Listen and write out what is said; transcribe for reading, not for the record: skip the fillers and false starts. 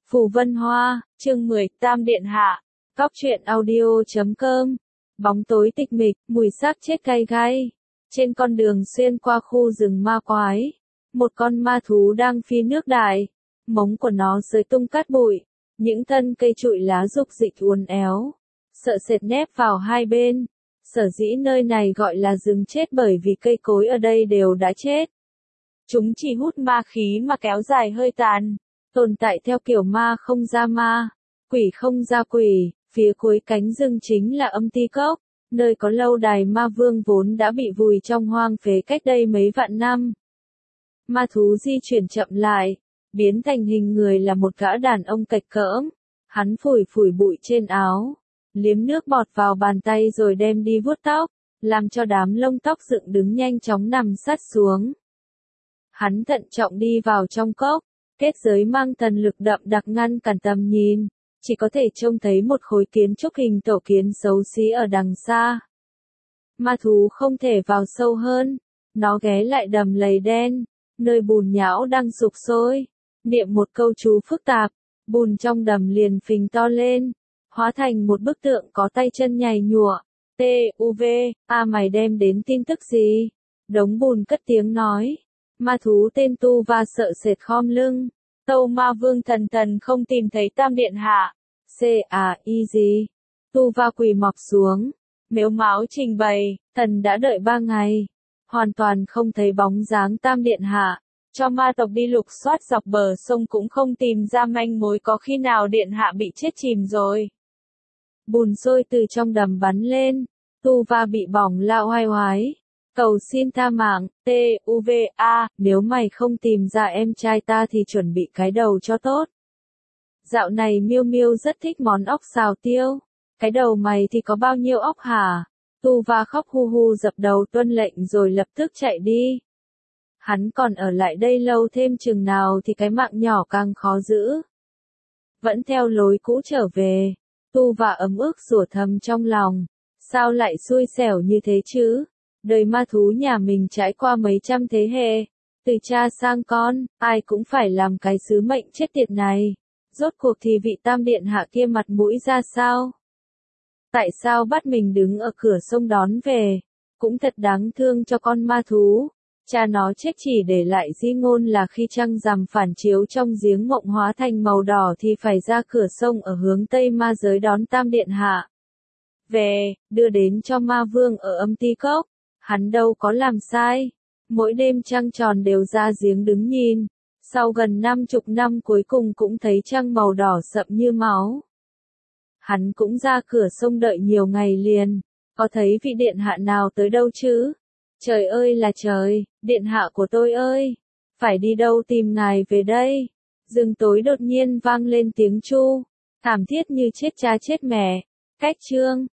Phù Vân Hoa, chương 10, Tam Điện Hạ, Cóc truyện audio.com. Bóng tối tịch mịch, mùi xác chết cay cay. Trên con đường xuyên qua khu rừng ma quái, một con ma thú đang phi nước đại. Móng của nó xới tung cát bụi, những thân cây trụi lá rục rịch uốn éo, sợ sệt nép vào hai bên. Sở dĩ nơi này gọi là rừng chết bởi vì cây cối ở đây đều đã chết. Chúng chỉ hút ma khí mà kéo dài hơi tàn, tồn tại theo kiểu ma không ra ma, quỷ không ra quỷ. Phía cuối cánh rừng chính là Âm Ti Cốc, nơi có lâu đài ma vương vốn đã bị vùi trong hoang phế cách đây mấy vạn năm. Ma thú di chuyển chậm lại, biến thành hình người là một gã đàn ông cạch cỡm. Hắn phủi phủi bụi trên áo, liếm nước bọt vào bàn tay rồi đem đi vuốt tóc, làm cho đám lông tóc dựng đứng nhanh chóng nằm sát xuống. Hắn thận trọng đi vào trong cốc, kết giới mang thần lực đậm đặc ngăn cản tầm nhìn, chỉ có thể trông thấy một khối kiến trúc hình tổ kiến xấu xí ở đằng xa. Ma thú không thể vào sâu hơn, nó ghé lại đầm lầy đen, nơi bùn nhão đang sục sôi, niệm một câu chú phức tạp, bùn trong đầm liền phình to lên, hóa thành một bức tượng có tay chân nhầy nhụa. TUV, mày đem đến tin tức gì? Đống bùn cất tiếng nói. Ma thú tên Tu Va sợ sệt khom lưng. Tâu Ma Vương thần không tìm thấy Tam Điện Hạ. Gì? Tu Va quỳ mọc xuống, mếu máo trình bày, thần đã đợi 3 ngày, hoàn toàn không thấy bóng dáng Tam Điện Hạ. Cho ma tộc đi lục soát dọc bờ sông cũng không tìm ra manh mối, có khi nào Điện Hạ bị chết chìm rồi. Bùn sôi từ trong đầm bắn lên, Tu Va bị bỏng la oai oái. Cầu xin tha mạng, TUVA, nếu mày không tìm ra em trai ta thì chuẩn bị cái đầu cho tốt. Dạo này Miêu Miêu rất thích món ốc xào tiêu. Cái đầu mày thì có bao nhiêu ốc hả? Tu Va khóc hu hu dập đầu tuân lệnh rồi lập tức chạy đi. Hắn còn ở lại đây lâu thêm chừng nào thì cái mạng nhỏ càng khó giữ. Vẫn theo lối cũ trở về, Tu Va ấm ức rủa thầm trong lòng. Sao lại xui xẻo như thế chứ? Đời ma thú nhà mình trải qua mấy trăm thế hệ, từ cha sang con, ai cũng phải làm cái sứ mệnh chết tiệt này. Rốt cuộc thì vị Tam Điện Hạ kia mặt mũi ra sao? Tại sao bắt mình đứng ở cửa sông đón về? Cũng thật đáng thương cho con ma thú. Cha nó chết chỉ để lại di ngôn là khi trăng rằm phản chiếu trong giếng mộng hóa thành màu đỏ thì phải ra cửa sông ở hướng Tây ma giới đón Tam Điện Hạ về, đưa đến cho ma vương ở Âm Ti Cốc. Hắn đâu có làm sai. Mỗi đêm trăng tròn đều ra giếng đứng nhìn. Sau gần 50 năm cuối cùng cũng thấy trăng màu đỏ sậm như máu. Hắn cũng ra cửa sông đợi nhiều ngày liền. Có thấy vị Điện Hạ nào tới đâu chứ? Trời ơi là trời, Điện Hạ của tôi ơi! Phải đi đâu tìm ngài về đây? Rừng tối đột nhiên vang lên tiếng chu. Thảm thiết như chết cha chết mẹ. Cách chương.